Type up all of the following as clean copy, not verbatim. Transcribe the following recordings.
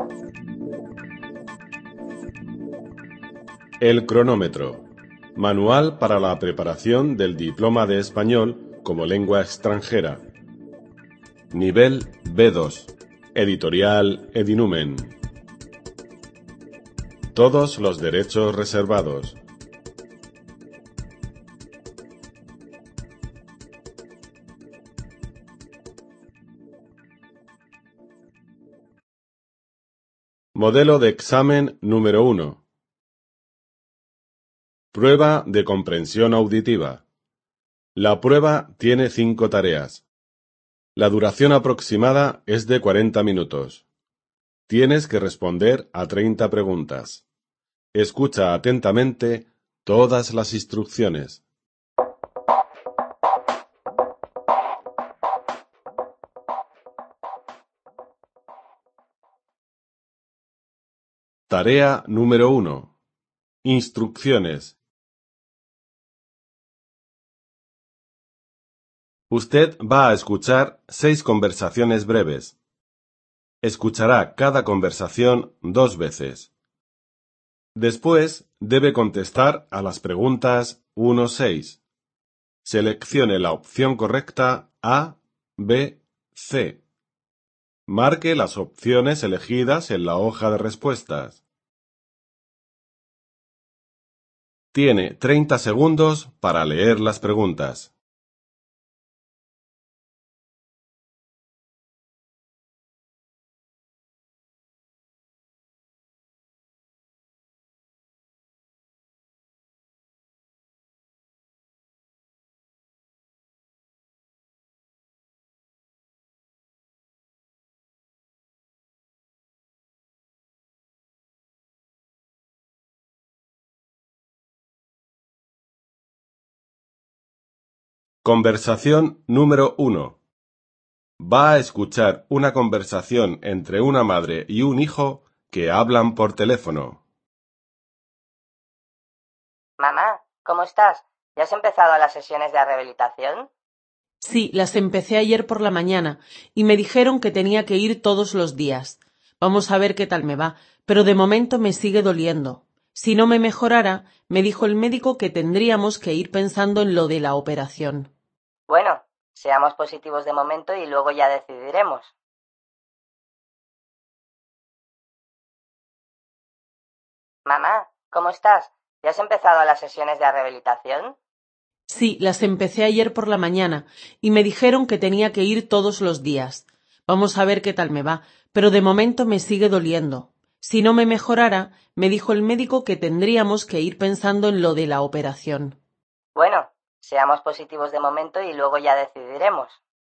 El cronómetro. Manual para la preparación del diploma de español como lengua extranjera. Nivel B2. Editorial Edinumen. Todos los derechos reservados. Modelo de examen número 1. Prueba de comprensión auditiva. La prueba tiene 5 tareas. La duración aproximada es de 40 minutos. Tienes que responder a 30 preguntas. Escucha atentamente todas las instrucciones. Tarea número 1. Instrucciones. Usted va a escuchar 6 conversaciones breves. Escuchará cada conversación 2 veces. Después debe contestar a las preguntas 1-6. Seleccione la opción correcta A, B, C. Marque las opciones elegidas en la hoja de respuestas. Tiene 30 segundos para leer las preguntas. Conversación número 1. Va a escuchar una conversación entre una madre y un hijo que hablan por teléfono. Mamá, ¿cómo estás? ¿Ya has empezado las sesiones de rehabilitación? Sí, las empecé ayer por la mañana y me dijeron que tenía que ir todos los días. Vamos a ver qué tal me va, pero de momento me sigue doliendo. Si no me mejorara, me dijo el médico que tendríamos que ir pensando en lo de la operación. Bueno, seamos positivos de momento y luego ya decidiremos. Mamá, ¿cómo estás? ¿Ya has empezado las sesiones de rehabilitación? Sí, las empecé ayer por la mañana y me dijeron que tenía que ir todos los días. Vamos a ver qué tal me va, pero de momento me sigue doliendo. Si no me mejorara, me dijo el médico que tendríamos que ir pensando en lo de la operación. Bueno, seamos positivos de momento y luego ya decidiremos.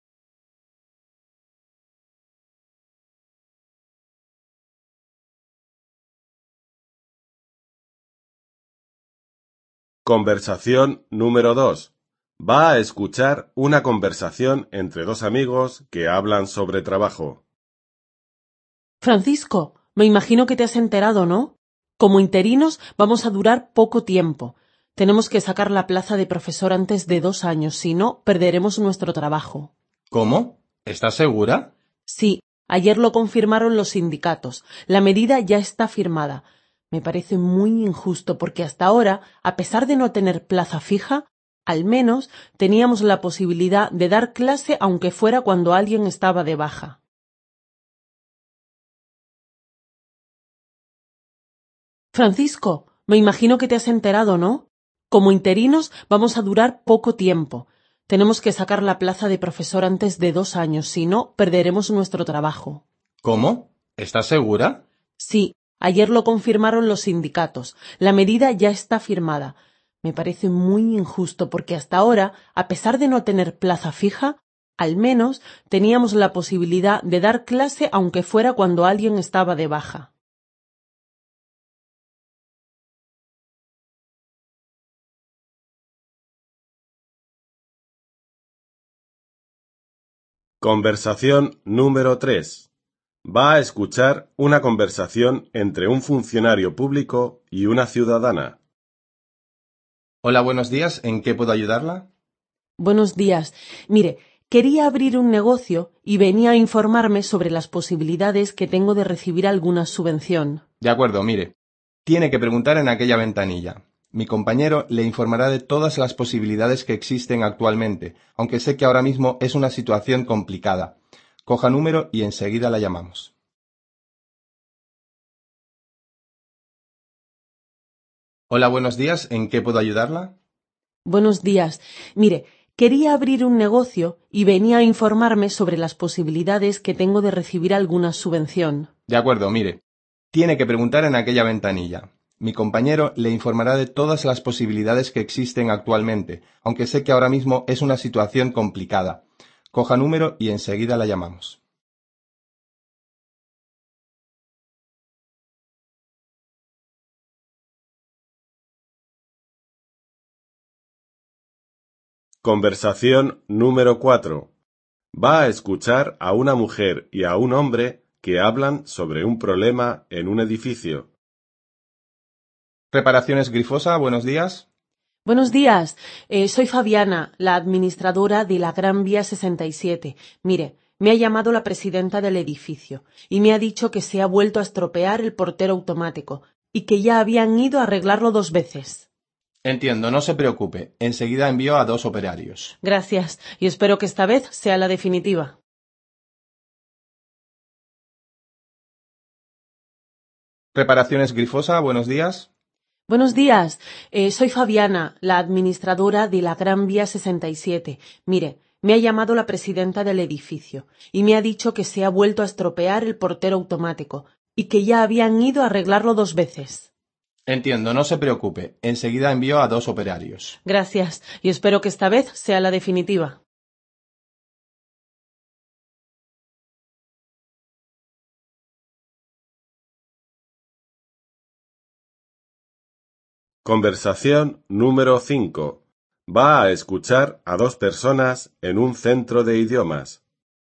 Conversación número 2. Va a escuchar una conversación entre 2 amigos que hablan sobre trabajo. Francisco, me imagino que te has enterado, ¿no? Como interinos vamos a durar poco tiempo. Tenemos que sacar la plaza de profesor antes de 2 años, si no, perderemos nuestro trabajo. ¿Cómo? ¿Estás segura? Sí, ayer lo confirmaron los sindicatos. La medida ya está firmada. Me parece muy injusto porque hasta ahora, a pesar de no tener plaza fija, al menos teníamos la posibilidad de dar clase aunque fuera cuando alguien estaba de baja. Francisco, me imagino que te has enterado, ¿no? Como interinos vamos a durar poco tiempo. Tenemos que sacar la plaza de profesor antes de 2 años, si no, perderemos nuestro trabajo. ¿Cómo? ¿Estás segura? Sí, ayer lo confirmaron los sindicatos. La medida ya está firmada. Me parece muy injusto porque hasta ahora, a pesar de no tener plaza fija, al menos teníamos la posibilidad de dar clase aunque fuera cuando alguien estaba de baja. Conversación número 3. Va a escuchar una conversación entre un funcionario público y una ciudadana. Hola, buenos días. ¿En qué puedo ayudarla? Buenos días. Mire, quería abrir un negocio y venía a informarme sobre las posibilidades que tengo de recibir alguna subvención. De acuerdo, mire. Tiene que preguntar en aquella ventanilla. Mi compañero le informará de todas las posibilidades que existen actualmente, aunque sé que ahora mismo es una situación complicada. Coja número y enseguida la llamamos. Hola, buenos días. ¿En qué puedo ayudarla? Buenos días. Mire, quería abrir un negocio y venía a informarme sobre las posibilidades que tengo de recibir alguna subvención. De acuerdo, mire. Tiene que preguntar en aquella ventanilla. Mi compañero le informará de todas las posibilidades que existen actualmente, aunque sé que ahora mismo es una situación complicada. Coja número y enseguida la llamamos. Conversación número 4. Va a escuchar a una mujer y a un hombre que hablan sobre un problema en un edificio. Reparaciones Grifosa, buenos días. Buenos días. Soy Fabiana, la administradora de la Gran Vía 67. Mire, me ha llamado la presidenta del edificio y me ha dicho que se ha vuelto a estropear el portero automático y que ya habían ido a arreglarlo 2 veces. Entiendo, no se preocupe. Enseguida envío a 2 operarios. Gracias, y espero que esta vez sea la definitiva. Reparaciones Grifosa, buenos días. Buenos días. Soy Fabiana, la administradora de la Gran Vía 67. Mire, me ha llamado la presidenta del edificio y me ha dicho que se ha vuelto a estropear el portero automático y que ya habían ido a arreglarlo 2 veces. Entiendo, no se preocupe. Enseguida envío a 2 operarios. Gracias, y espero que esta vez sea la definitiva. Conversación número 5. Va a escuchar a 2 personas en un centro de idiomas.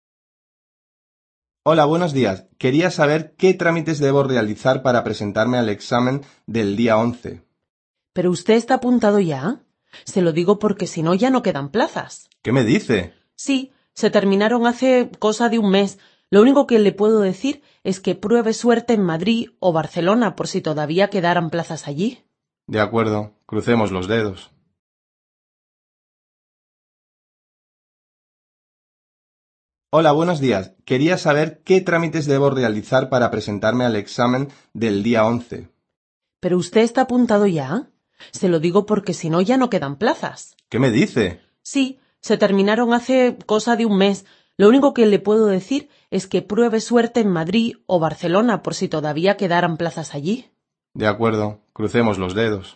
Hola, buenos días. Quería saber qué trámites debo realizar para presentarme al examen del día 11. ¿Pero usted está apuntado ya? Se lo digo porque si no ya no quedan plazas. ¿Qué me dice? Sí, se terminaron hace cosa de un mes. Lo único que le puedo decir es que pruebe suerte en Madrid o Barcelona por si todavía quedaran plazas allí. De acuerdo, crucemos los dedos. Hola, buenos días. Quería saber qué trámites debo realizar para presentarme al examen del día 11. ¿Pero usted está apuntado ya? Se lo digo porque si no ya no quedan plazas. ¿Qué me dice? Sí, se terminaron hace cosa de un mes. Lo único que le puedo decir es que pruebe suerte en Madrid o Barcelona por si todavía quedaran plazas allí. De acuerdo, crucemos los dedos.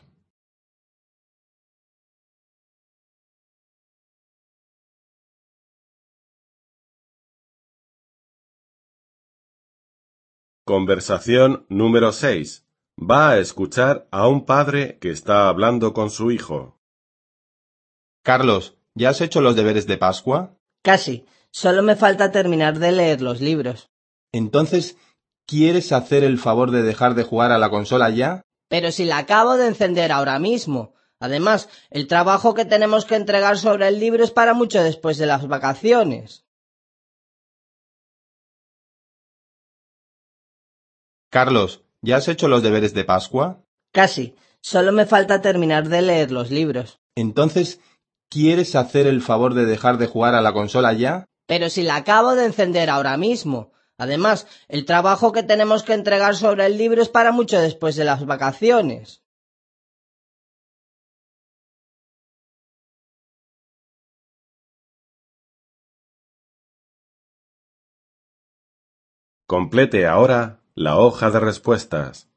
Conversación número 6. Va a escuchar a un padre que está hablando con su hijo. Carlos, ¿ya has hecho los deberes de Pascua? Casi. Solo me falta terminar de leer los libros. Entonces, ¿quieres hacer el favor de dejar de jugar a la consola ya? Pero si la acabo de encender ahora mismo. Además, el trabajo que tenemos que entregar sobre el libro es para mucho después de las vacaciones. Carlos, ¿ya has hecho los deberes de Pascua? Casi. Solo me falta terminar de leer los libros. Entonces, ¿quieres hacer el favor de dejar de jugar a la consola ya? Pero si la acabo de encender ahora mismo. Además, el trabajo que tenemos que entregar sobre el libro es para mucho después de las vacaciones. Complete ahora la hoja de respuestas.